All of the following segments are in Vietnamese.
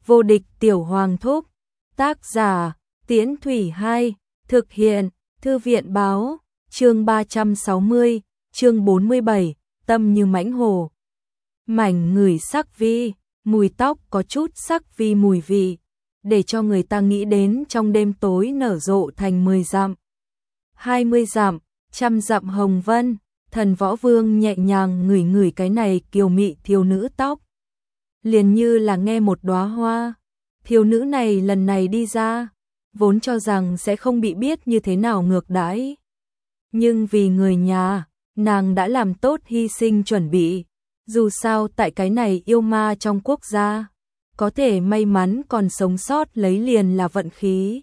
Vô địch tiểu hoàng thúc. Tác giả, Tiễn Thủy 2, thực hiện, Thư viện báo, chương 360, chương 47, tâm như mãnh hổ. Mảnh ngửi sắc vi, mùi tóc có chút sắc vi mùi vị, để cho người ta nghĩ đến trong đêm tối nở rộ thành 10 dặm, 20 dặm, 100 dặm hồng vân. Thần Võ Vương nhẹ nhàng ngửi ngửi cái này kiều mị thiếu nữ tóc, liền như là nghe một đóa hoa. Thiếu nữ này lần này đi ra, vốn cho rằng sẽ không bị biết như thế nào ngược đãi, nhưng vì người nhà, nàng đã làm tốt hy sinh chuẩn bị. Dù sao tại cái này yêu ma trong quốc gia, có thể may mắn còn sống sót lấy liền là vận khí.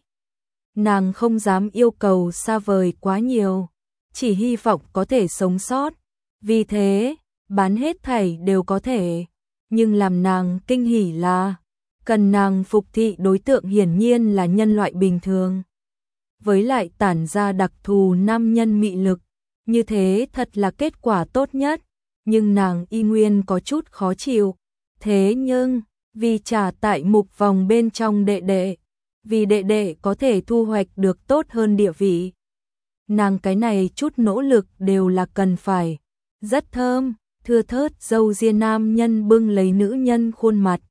Nàng không dám yêu cầu xa vời quá nhiều, chỉ hy vọng có thể sống sót. Vì thế, bán hết thảy đều có thể. Nhưng làm nàng kinh hỉ là, cần nàng phục thị đối tượng hiển nhiên là nhân loại bình thường. Với lại tản ra đặc thù nam nhân mị lực, như thế thật là kết quả tốt nhất. Nhưng nàng y nguyên có chút khó chịu. Thế nhưng, vì trả tại mục vòng bên trong đệ đệ, vì đệ đệ có thể thu hoạch được tốt hơn địa vị, nàng cái này chút nỗ lực đều là cần phải. Rất thơm, thưa thớt dâu ria nam nhân bưng lấy nữ nhân khuôn mặt,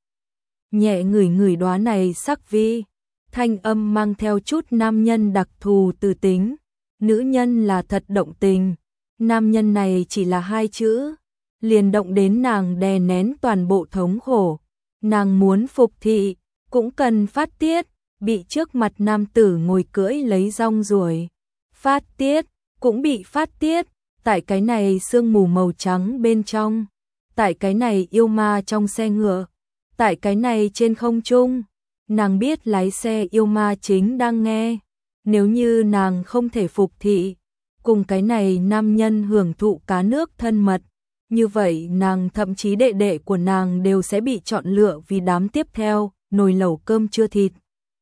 nhẹ ngửi ngửi đóa này sắc vi, thanh âm mang theo chút nam nhân đặc thù từ tính. Nữ nhân là thật động tình, nam nhân này chỉ là hai chữ, liền động đến nàng đè nén toàn bộ thống khổ. Nàng muốn phục thị, cũng cần phát tiết, bị trước mặt nam tử ngồi cưỡi lấy rong ruổi. Phát tiết, cũng bị phát tiết, tại cái này sương mù màu trắng bên trong, tại cái này yêu ma trong xe ngựa, tại cái này trên không trung. Nàng biết lái xe yêu ma chính đang nghe, nếu như nàng không thể phục thị, cùng cái này nam nhân hưởng thụ cá nước thân mật, như vậy nàng thậm chí đệ đệ của nàng đều sẽ bị chọn lựa vì đám tiếp theo, nồi lẩu cơm chua thịt.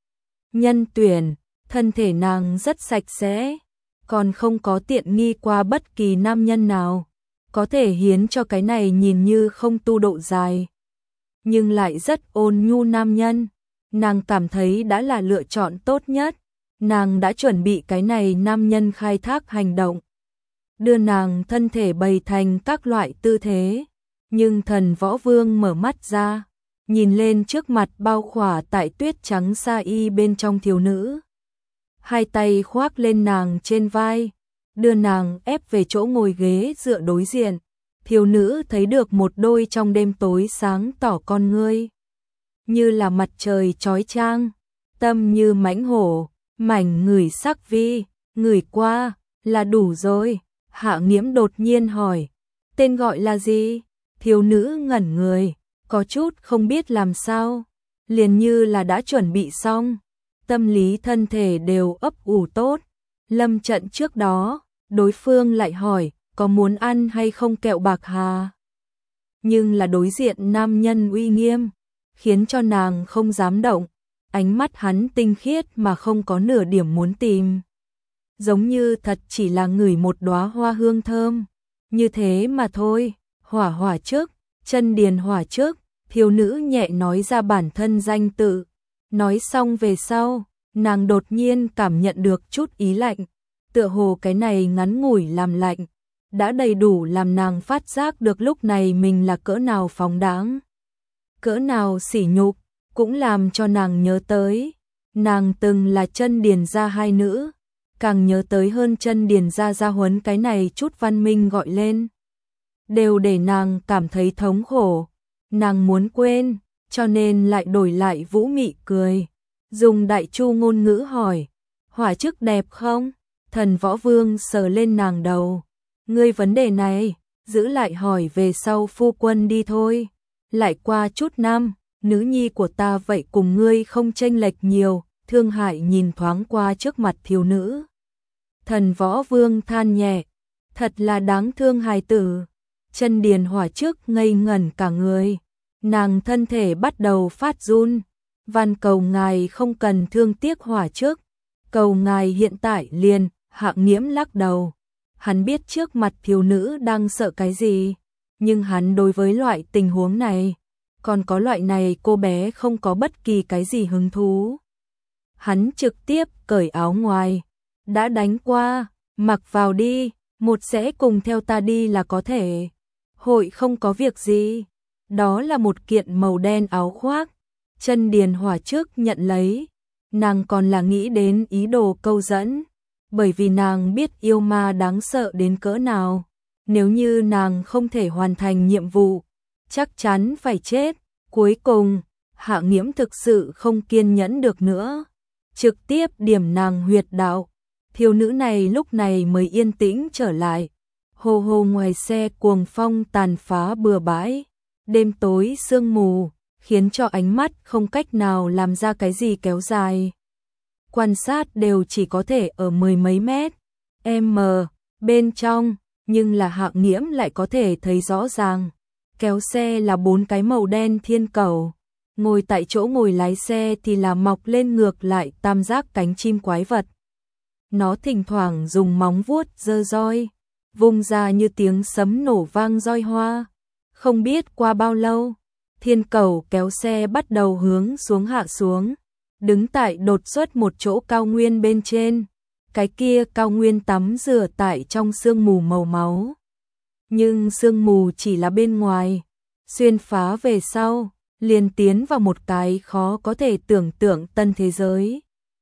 Nhân tuyển, thân thể nàng rất sạch sẽ, còn không có tiện nghi qua bất kỳ nam nhân nào, có thể hiến cho cái này nhìn như không tu độ dài, nhưng lại rất ôn nhu nam nhân. Nàng cảm thấy đã là lựa chọn tốt nhất. Nàng đã chuẩn bị cái này nam nhân khai thác hành động, đưa nàng thân thể bày thành các loại tư thế. Nhưng Thần Võ Vương mở mắt ra, nhìn lên trước mặt bao khỏa tại tuyết trắng sa y bên trong thiếu nữ, hai tay khoác lên nàng trên vai, đưa nàng ép về chỗ ngồi ghế dựa đối diện. Thiếu nữ thấy được một đôi trong đêm tối sáng tỏ con ngươi, như là mặt trời chói chang, tâm như mãnh hổ. Mảnh ngửi sắc vi, ngửi qua, là đủ rồi. Hạ Nghiễm đột nhiên hỏi, tên gọi là gì? Thiếu nữ ngẩn người, có chút không biết làm sao, liền như là đã chuẩn bị xong, tâm lý thân thể đều ấp ủ tốt. Lâm trận trước đó, đối phương lại hỏi, có muốn ăn hay không kẹo bạc hà? Nhưng là đối diện nam nhân uy nghiêm, khiến cho nàng không dám động. Ánh mắt hắn tinh khiết mà không có nửa điểm muốn tìm, giống như thật chỉ là ngửi một đóa hoa hương thơm, như thế mà thôi. Hỏa hỏa trước, chân điền hỏa trước. Thiếu nữ nhẹ nói ra bản thân danh tự. Nói xong về sau, nàng đột nhiên cảm nhận được chút ý lạnh, tựa hồ cái này ngắn ngủi làm lạnh đã đầy đủ làm nàng phát giác được lúc này mình là cỡ nào phóng đáng, cỡ nào sỉ nhục. Cũng làm cho nàng nhớ tới, nàng từng là chân điền gia hai nữ, càng nhớ tới hơn chân điền gia gia huấn cái này chút văn minh gọi lên, đều để nàng cảm thấy thống khổ. Nàng muốn quên, cho nên lại đổi lại vũ mị cười, dùng đại chu ngôn ngữ hỏi, hỏa chức đẹp không? Thần Võ Vương sờ lên nàng đầu, ngươi vấn đề này, giữ lại hỏi về sau phu quân đi thôi, lại qua chút năm. Nữ nhi của ta vậy cùng ngươi không chênh lệch nhiều. Thương Hại nhìn thoáng qua trước mặt thiếu nữ. Thần Võ Vương than nhẹ, thật là đáng thương hài tử. Chân điền hỏa trước ngây ngẩn cả người, nàng thân thể bắt đầu phát run. Van cầu ngài không cần thương tiếc hỏa trước, cầu ngài hiện tại liền. Hạ Nghiễm lắc đầu, hắn biết trước mặt thiếu nữ đang sợ cái gì, nhưng hắn đối với loại tình huống này còn có loại này cô bé không có bất kỳ cái gì hứng thú. Hắn trực tiếp cởi áo ngoài. Đã đánh qua, mặc vào đi, một sẽ cùng theo ta đi là có thể. Hội không có việc gì. Đó là một kiện màu đen áo khoác. Chân Điền Hỏa trước nhận lấy. Nàng còn là nghĩ đến ý đồ câu dẫn. Bởi vì nàng biết yêu ma đáng sợ đến cỡ nào. Nếu như nàng không thể hoàn thành nhiệm vụ, chắc chắn phải chết. Cuối cùng, Hạ Nghiễm thực sự không kiên nhẫn được nữa. Trực tiếp điểm nàng huyệt đạo. Thiếu nữ này lúc này mới yên tĩnh trở lại. Hồ hồ ngoài xe cuồng phong tàn phá bừa bãi. Đêm tối sương mù, khiến cho ánh mắt không cách nào làm ra cái gì kéo dài. Quan sát đều chỉ có thể ở mười mấy mét. Bên trong, nhưng là Hạ Nghiễm lại có thể thấy rõ ràng. Kéo xe là 4 cái màu đen thiên cầu. Ngồi tại chỗ ngồi lái xe thì là mọc lên ngược lại tam giác cánh chim quái vật. Nó thỉnh thoảng dùng móng vuốt giơ roi, vung ra như tiếng sấm nổ vang roi hoa. Không biết qua bao lâu, thiên cầu kéo xe bắt đầu hướng xuống hạ xuống, đứng tại đột xuất một chỗ cao nguyên bên trên. Cái kia cao nguyên tắm rửa tại trong sương mù màu máu. Nhưng sương mù chỉ là bên ngoài, xuyên phá về sau, liền tiến vào một cái khó có thể tưởng tượng tân thế giới.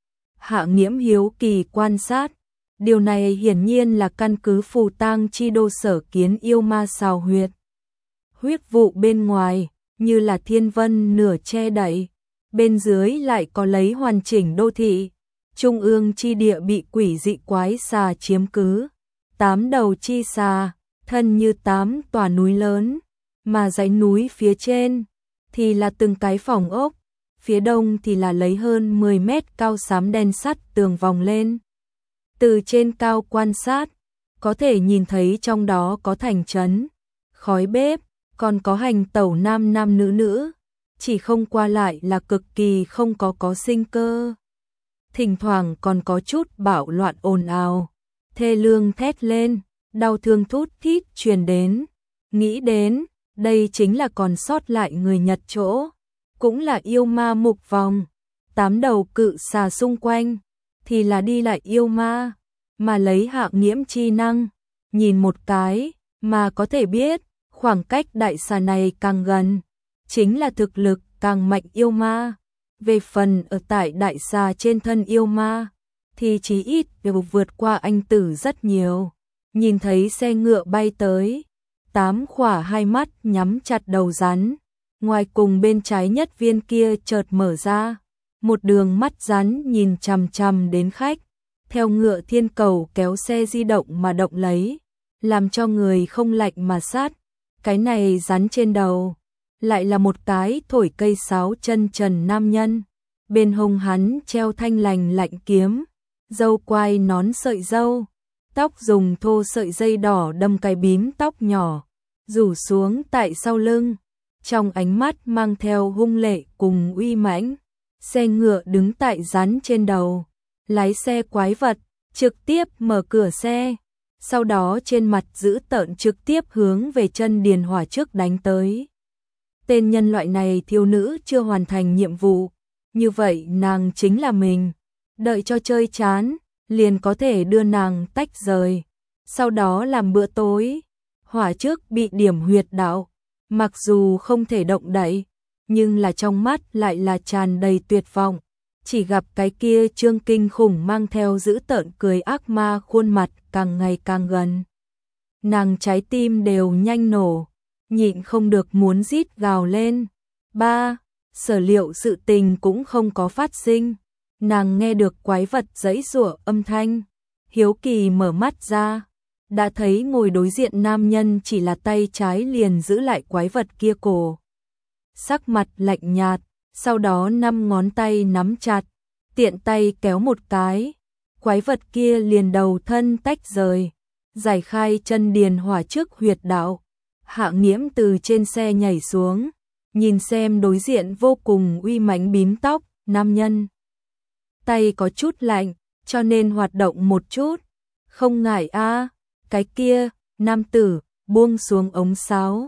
Hạ Nghiễm hiếu kỳ quan sát, điều này hiển nhiên là căn cứ phù tang chi đô sở kiến yêu ma xào huyệt. Huyết vụ bên ngoài, như là thiên vân nửa che đậy, bên dưới lại có lấy hoàn chỉnh đô thị. Trung ương chi địa bị quỷ dị quái xà chiếm cứ, 8 đầu chi xà, thân như 8 tòa núi lớn, mà dãy núi phía trên thì là từng cái phòng ốc, phía đông thì là lấy hơn 10 mét cao xám đen sắt tường vòng lên. Từ trên cao quan sát, có thể nhìn thấy trong đó có thành trấn, khói bếp, còn có hành tẩu nam nam nữ nữ, chỉ không qua lại là cực kỳ không có sinh cơ. Thỉnh thoảng còn có chút bạo loạn ồn ào, thê lương thét lên, đau thương thút thít truyền đến. Nghĩ đến, đây chính là còn sót lại người Nhật chỗ, cũng là yêu ma mục vòng. 8 đầu cự xà xung quanh, thì là đi lại yêu ma, mà lấy Hạ Nghiễm chi năng, nhìn một cái, mà có thể biết, khoảng cách đại xà này càng gần, chính là thực lực càng mạnh yêu ma. Về phần ở tại đại xà trên thân yêu ma, thì chí ít đều vượt qua anh tử rất nhiều. Nhìn thấy xe ngựa bay tới, 8 khỏa hai mắt nhắm chặt đầu rắn, ngoài cùng bên trái nhất viên kia chợt mở ra, một đường mắt rắn nhìn chằm chằm đến khách, theo ngựa thiên cầu kéo xe di động mà động lấy, làm cho người không lạnh mà sát. Cái này rắn trên đầu, lại là một cái thổi cây sáo chân trần nam nhân, bên hông hắn treo thanh lành lạnh kiếm, râu quai nón sợi râu, tóc dùng thô sợi dây đỏ đâm cái bím tóc nhỏ, rủ xuống tại sau lưng, trong ánh mắt mang theo hung lệ cùng uy mãnh. Xe ngựa đứng tại rắn trên đầu, lái xe quái vật, trực tiếp mở cửa xe, sau đó trên mặt dữ tợn trực tiếp hướng về chân Điền Hỏa trước đánh tới. Tên nhân loại này thiếu nữ chưa hoàn thành nhiệm vụ, như vậy nàng chính là mình, đợi cho chơi chán, liền có thể đưa nàng tách rời, sau đó làm bữa tối. Hỏa trước bị điểm huyệt đạo, mặc dù không thể động đậy, nhưng là trong mắt lại là tràn đầy tuyệt vọng, chỉ gặp cái kia trương kinh khủng mang theo dữ tợn cười ác ma khuôn mặt càng ngày càng gần. Nàng trái tim đều nhanh nổ, nhịn không được muốn rít gào lên. Sở liệu sự tình cũng không có phát sinh, nàng nghe được quái vật giãy giụa âm thanh, hiếu kỳ mở mắt ra, đã thấy ngồi đối diện nam nhân chỉ là tay trái liền giữ lại quái vật kia cổ. Sắc mặt lạnh nhạt, sau đó 5 ngón tay nắm chặt, tiện tay kéo một cái, quái vật kia liền đầu thân tách rời, giải khai chân Điền Hỏa trước huyệt đạo. Hạ Nghiễm từ trên xe nhảy xuống, nhìn xem đối diện vô cùng uy mãnh bím tóc, nam nhân. Tay có chút lạnh, cho nên hoạt động một chút. Không ngại a, cái kia, nam tử, buông xuống ống sáo.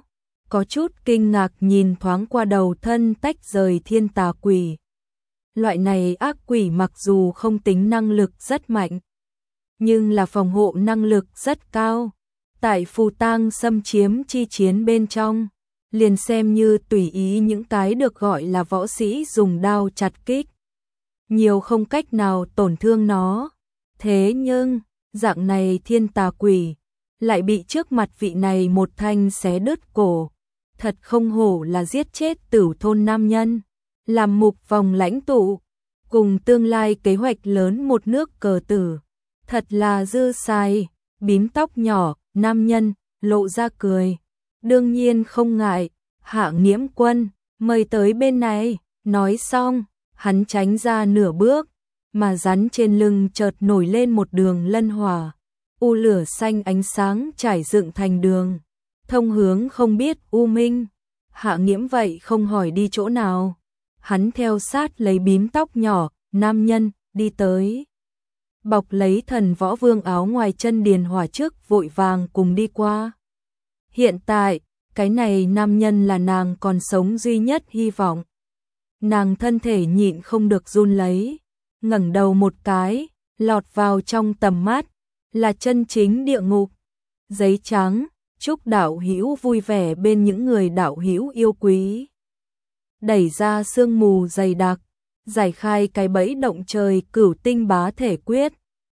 có chút kinh ngạc nhìn thoáng qua đầu thân tách rời thiên tà quỷ. Loại này ác quỷ mặc dù không tính năng lực rất mạnh, nhưng là phòng hộ năng lực rất cao. Tại phù tang xâm chiếm chi chiến bên trong, liền xem như tùy ý những cái được gọi là võ sĩ dùng đao chặt kích, nhiều không cách nào tổn thương nó. Thế nhưng, dạng này thiên tà quỷ lại bị trước mặt vị này một thanh xé đứt cổ. Thật không hổ là giết chết Tửu thôn nam nhân, làm mục vòng lãnh tụ, cùng tương lai kế hoạch lớn một nước cờ tử. Thật là dư sai. Bím tóc nhỏ, nam nhân, lộ ra cười. Đương nhiên không ngại, Hạ Nghiễm Quân, mời tới bên này. Nói xong, hắn tránh ra nửa bước, mà rắn trên lưng chợt nổi lên một đường lân hỏa. U lửa xanh ánh sáng trải dựng thành đường, thông hướng không biết u minh. Hạ Nghiễm vậy không hỏi đi chỗ nào. Hắn theo sát lấy bím tóc nhỏ, nam nhân, đi tới. Bọc lấy thần võ vương áo ngoài chân Điền Hỏa trước vội vàng cùng đi qua. Hiện tại, cái này nam nhân là nàng còn sống duy nhất hy vọng. Nàng thân thể nhịn không được run lấy, ngẩng đầu một cái, lọt vào trong tầm mắt, là chân chính địa ngục. Giấy trắng, chúc đạo hữu vui vẻ bên những người đạo hữu yêu quý. Đẩy ra sương mù dày đặc, giải khai cái bẫy động trời cửu tinh bá thể quyết.